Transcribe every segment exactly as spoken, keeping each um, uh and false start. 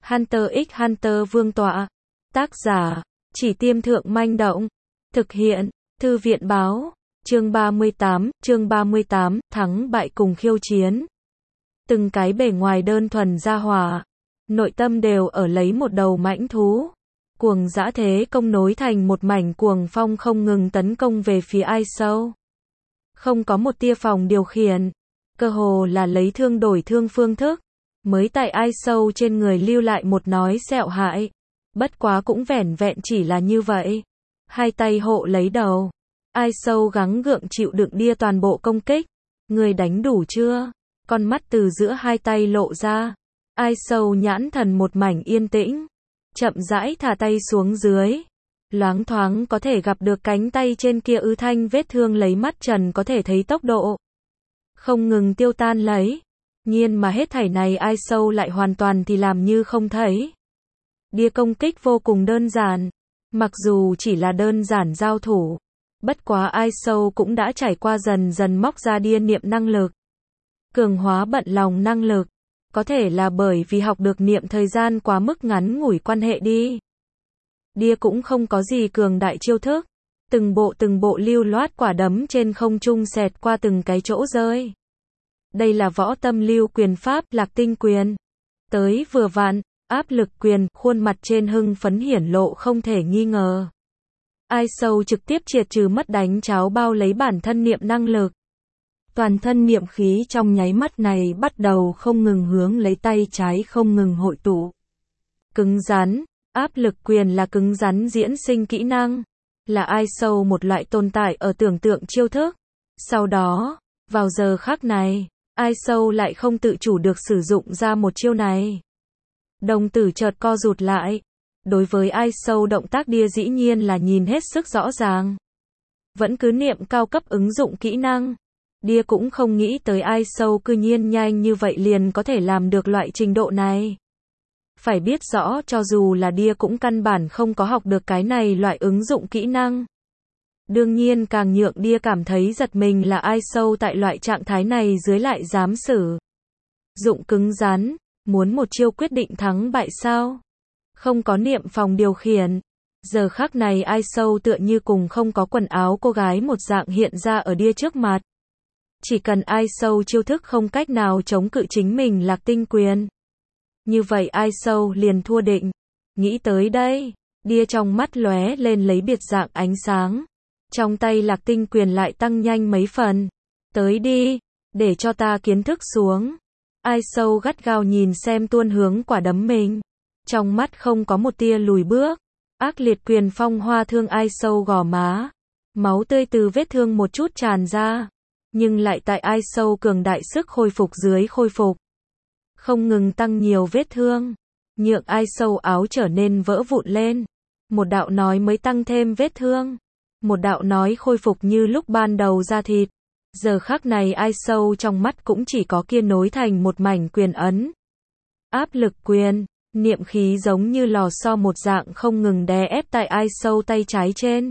Hunter x Hunter vương tọa. Tác giả, Chỉ Tiêm Thượng Manh Động. Thực hiện, Thư viện Báo. Chương ba mươi tám, chương ba mươi tám, thắng bại cùng khiêu chiến. Từng cái bề ngoài đơn thuần ra hỏa, nội tâm đều ở lấy một đầu mãnh thú. Cuồng dã thế công nối thành một mảnh cuồng phong không ngừng tấn công về phía Ai Sâu. Không có một tia phòng điều khiển, cơ hồ là lấy thương đổi thương phương thức, mới tại Ai Sâu trên người lưu lại một nói sẹo hại. Bất quá cũng vẻn vẹn chỉ là như vậy. Hai tay hộ lấy đầu. Ai Sâu gắng gượng chịu đựng đia toàn bộ công kích. Người đánh đủ chưa? Con mắt từ giữa hai tay lộ ra. Ai Sâu nhãn thần một mảnh yên tĩnh. Chậm rãi thả tay xuống dưới. Loáng thoáng có thể gặp được cánh tay trên kia ư thanh vết thương lấy mắt trần có thể thấy tốc độ. Không ngừng tiêu tan lấy. Nhiên mà hết thảy này Ai Sâu lại hoàn toàn thì làm như không thấy. Đia công kích vô cùng đơn giản. Mặc dù chỉ là đơn giản giao thủ. Bất quá Ai Sâu cũng đã trải qua dần dần móc ra đia niệm năng lực. Cường hóa bận lòng năng lực. Có thể là bởi vì học được niệm thời gian quá mức ngắn ngủi quan hệ đi. Đia cũng không có gì cường đại chiêu thức. Từng bộ từng bộ lưu loát quả đấm trên không trung xẹt qua từng cái chỗ rơi. Đây là võ tâm lưu quyền pháp Lạc Tinh quyền. Tới vừa vặn, áp lực quyền, khuôn mặt trên hưng phấn hiển lộ không thể nghi ngờ. Ai Sâu trực tiếp triệt trừ mất đánh cháo bao lấy bản thân niệm năng lực. Toàn thân niệm khí trong nháy mắt này bắt đầu không ngừng hướng lấy tay trái không ngừng hội tụ. Cứng rắn, áp lực quyền là cứng rắn diễn sinh kỹ năng. Là Ai Sâu một loại tồn tại ở tưởng tượng chiêu thức. Sau đó, vào giờ khắc này, Ai Sâu lại không tự chủ được sử dụng ra một chiêu này. Đồng tử chợt co rụt lại. Đối với Ai Sâu động tác đia dĩ nhiên là nhìn hết sức rõ ràng. Vẫn cứ niệm cao cấp ứng dụng kỹ năng. Đia cũng không nghĩ tới Ai Sâu cư nhiên nhanh như vậy liền có thể làm được loại trình độ này. Phải biết rõ cho dù là Đia cũng căn bản không có học được cái này loại ứng dụng kỹ năng. Đương nhiên càng nhượng Đia cảm thấy giật mình là Ai Sâu tại loại trạng thái này dưới lại dám sử dụng cứng rắn, muốn một chiêu quyết định thắng bại sao? Không có niệm phòng điều khiển. Giờ khắc này Ai Sâu tựa như cùng không có quần áo cô gái một dạng hiện ra ở Đia trước mặt. Chỉ cần Ai Sâu chiêu thức không cách nào chống cự chính mình Lạc Tinh quyền. Như vậy Ai Sâu liền thua định. Nghĩ tới đây, Đia trong mắt lóe lên lấy biệt dạng ánh sáng. Trong tay Lạc Tinh quyền lại tăng nhanh mấy phần. Tới đi, để cho ta kiến thức xuống. Ai Sâu gắt gao nhìn xem tuôn hướng quả đấm mình. Trong mắt không có một tia lùi bước. Ác liệt quyền phong hoa thương Ai Sâu gò má. Máu tươi từ vết thương một chút tràn ra. Nhưng lại tại Ai Sâu cường đại sức khôi phục dưới khôi phục. Không ngừng tăng nhiều vết thương. Nhượng Ai Sâu áo trở nên vỡ vụn lên. Một đạo nói mới tăng thêm vết thương. Một đạo nói khôi phục như lúc ban đầu ra thịt. Giờ khắc này Ai Sâu trong mắt cũng chỉ có kia nối thành một mảnh quyền ấn. Áp lực quyền, niệm khí giống như lò xo một dạng không ngừng đè ép tại Ai Sâu tay trái trên.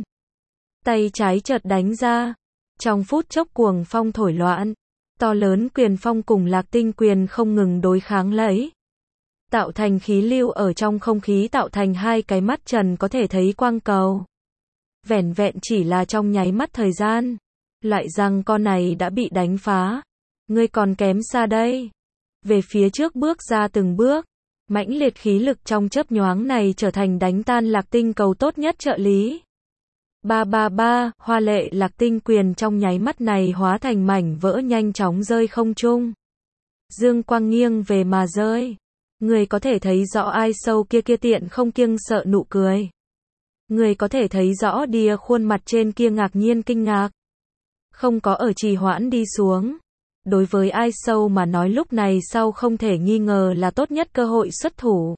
Tay trái chợt đánh ra. Trong phút chốc cuồng phong thổi loạn. To lớn quyền phong cùng Lạc Tinh quyền không ngừng đối kháng lấy. Tạo thành khí lưu ở trong không khí tạo thành hai cái mắt trần có thể thấy quang cầu. Vẻn vẹn chỉ là trong nháy mắt thời gian. Lại rằng con này đã bị đánh phá. Ngươi còn kém xa đây. Về phía trước bước ra từng bước. Mãnh liệt khí lực trong chớp nhoáng này trở thành đánh tan Lạc Tinh cầu tốt nhất trợ lý. Ba ba ba, hoa lệ Lạc Tinh quyền trong nháy mắt này hóa thành mảnh vỡ nhanh chóng rơi không trung. Dương quang nghiêng về mà rơi. Người có thể thấy rõ Ai Sâu kia kia tiện không kiêng sợ nụ cười. Người có thể thấy rõ Đia khuôn mặt trên kia ngạc nhiên kinh ngạc. Không có ở trì hoãn đi xuống. Đối với Ai Sâu mà nói lúc này sau không thể nghi ngờ là tốt nhất cơ hội xuất thủ.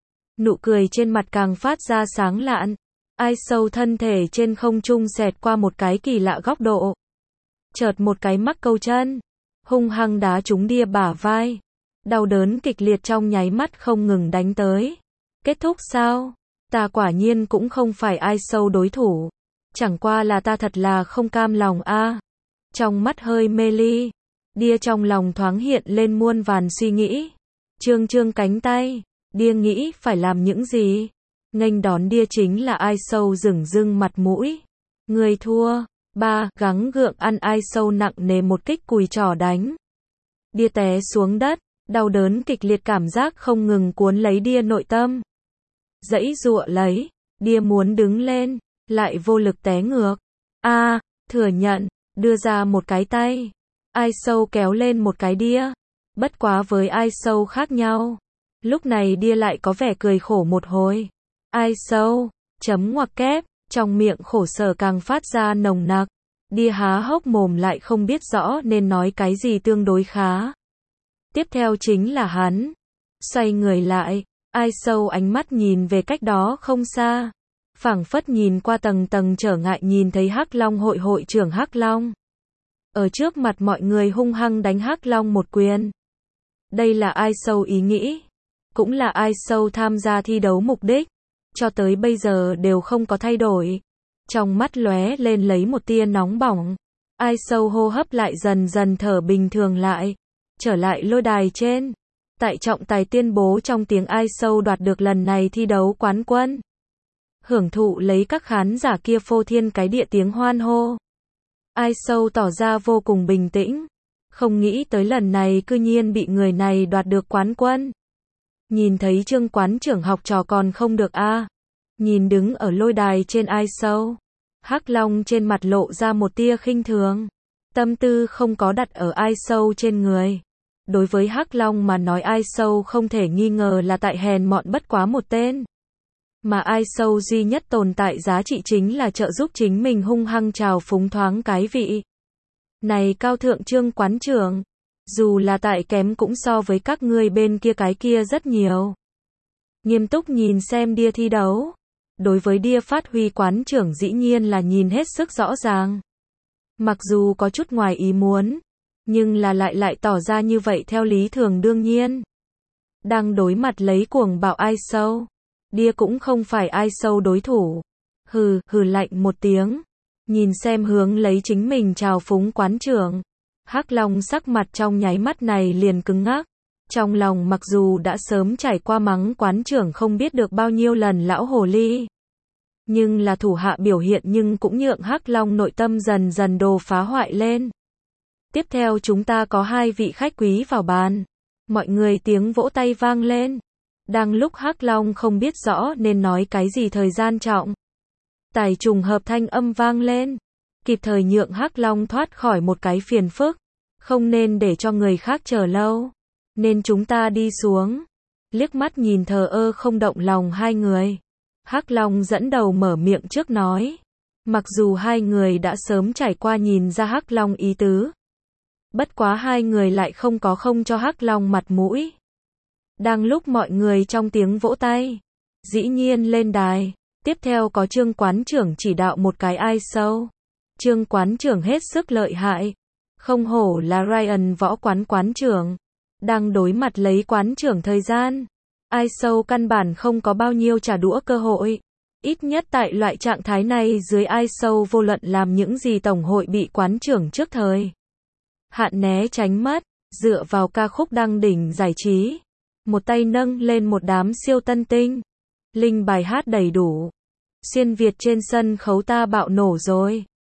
Nụ cười trên mặt càng phát ra sáng lạn. Ai Sâu thân thể trên không trung xẹt qua một cái kỳ lạ góc độ. Chợt một cái mắc câu chân. Hung hăng đá trúng Đia bả vai. Đau đớn kịch liệt trong nháy mắt không ngừng đánh tới. Kết thúc sao? Ta quả nhiên cũng không phải Ai Sâu đối thủ. Chẳng qua là ta thật là không cam lòng a. À. Trong mắt hơi mê ly. Đia trong lòng thoáng hiện lên muôn vàn suy nghĩ. Trương trương cánh tay. Đia nghĩ phải làm những gì? Nghênh đón Đia chính là Ai Sâu dửng dưng mặt mũi. Người thua. Ba, gắng gượng ăn. Ai Sâu nặng nề một kích cùi trỏ đánh. Đia té xuống đất, đau đớn kịch liệt, cảm giác không ngừng cuốn lấy Đia nội tâm. Giãy giụa lấy, Đia muốn đứng lên, lại vô lực té ngược. A, thừa nhận, đưa ra một cái tay. Ai Sâu kéo lên một cái Đia. Bất quá với Ai Sâu khác nhau. Lúc này Đia lại có vẻ cười khổ một hồi. Ai Sâu, chấm ngoặc kép, trong miệng khổ sở càng phát ra nồng nặc. Đia há hốc mồm lại không biết rõ nên nói cái gì tương đối khá. Tiếp theo chính là hắn. Xoay người lại, Ai Sâu ánh mắt nhìn về cách đó không xa. Phảng phất nhìn qua tầng tầng trở ngại, nhìn thấy Hắc Long hội hội trưởng Hắc Long. Ở trước mặt mọi người hung hăng đánh Hắc Long một quyền. Đây là Ai Sâu ý nghĩ. Cũng là Ai Sâu tham gia thi đấu mục đích. Cho tới bây giờ đều không có thay đổi. Trong mắt lóe lên lấy một tia nóng bỏng. Ai Sâu hô hấp lại dần dần thở bình thường lại. Trở lại lôi đài trên. Tại trọng tài tuyên bố trong tiếng Ai Sâu đoạt được lần này thi đấu quán quân. Hưởng thụ lấy các khán giả kia phô thiên cái địa tiếng hoan hô. Ai Sâu tỏ ra vô cùng bình tĩnh. Không nghĩ tới lần này cư nhiên bị người này đoạt được quán quân. Nhìn thấy Trương quán trưởng học trò còn không được a. À. Nhìn đứng ở lôi đài trên Ai Sâu. Hắc Long trên mặt lộ ra một tia khinh thường. Tâm tư không có đặt ở Ai Sâu trên người. Đối với Hắc Long mà nói, Ai Sâu không thể nghi ngờ là tại hèn mọn bất quá một tên. Mà Ai Sâu duy nhất tồn tại giá trị chính là trợ giúp chính mình hung hăng trào phúng thoáng cái vị. Này cao thượng Trương quán trưởng, dù là tại kém cũng so với các ngươi bên kia cái kia rất nhiều. Nghiêm túc nhìn xem Đia thi đấu. Đối với Đia phát huy, quán trưởng dĩ nhiên là nhìn hết sức rõ ràng. Mặc dù có chút ngoài ý muốn, nhưng là lại lại tỏ ra như vậy theo lý thường đương nhiên. Đang đối mặt lấy cuồng bạo Ai Sâu, Đia cũng không phải Ai Sâu đối thủ. Hừ, hừ lạnh một tiếng. Nhìn xem hướng lấy chính mình trào phúng quán trưởng. Hắc Long sắc mặt trong nháy mắt này liền cứng ngắc. Trong lòng mặc dù đã sớm trải qua mắng quán trưởng không biết được bao nhiêu lần lão hồ ly. Nhưng là thủ hạ biểu hiện nhưng cũng nhượng Hắc Long nội tâm dần dần đồ phá hoại lên. Tiếp theo chúng ta có hai vị khách quý vào bàn. Mọi người tiếng vỗ tay vang lên. Đang lúc Hắc Long không biết rõ nên nói cái gì, thời gian trọng. Tài trùng hợp thanh âm vang lên. Kịp thời nhượng Hắc Long thoát khỏi một cái phiền phức. Không nên để cho người khác chờ lâu. Nên chúng ta đi xuống. Liếc mắt nhìn thờ ơ không động lòng hai người. Hắc Long dẫn đầu mở miệng trước nói. Mặc dù hai người đã sớm trải qua nhìn ra Hắc Long ý tứ. Bất quá hai người lại không có không cho Hắc Long mặt mũi. Đang lúc mọi người trong tiếng vỗ tay. Dĩ nhiên lên đài. Tiếp theo có Trương quán trưởng chỉ đạo một cái Ai Sâu. Trương quán trưởng hết sức lợi hại. Không hổ là Ryan võ quán quán trưởng. Đang đối mặt lấy quán trưởng thời gian. Ai Sâu căn bản không có bao nhiêu trả đũa cơ hội. Ít nhất tại loại trạng thái này dưới Ai Sâu vô luận làm những gì tổng hội bị quán trưởng trước thời hạn né tránh mất. Dựa vào ca khúc đăng đỉnh giải trí. Một tay nâng lên một đám siêu tân tinh. Linh bài hát đầy đủ. Xuyên Việt trên sân khấu ta bạo nổ rồi.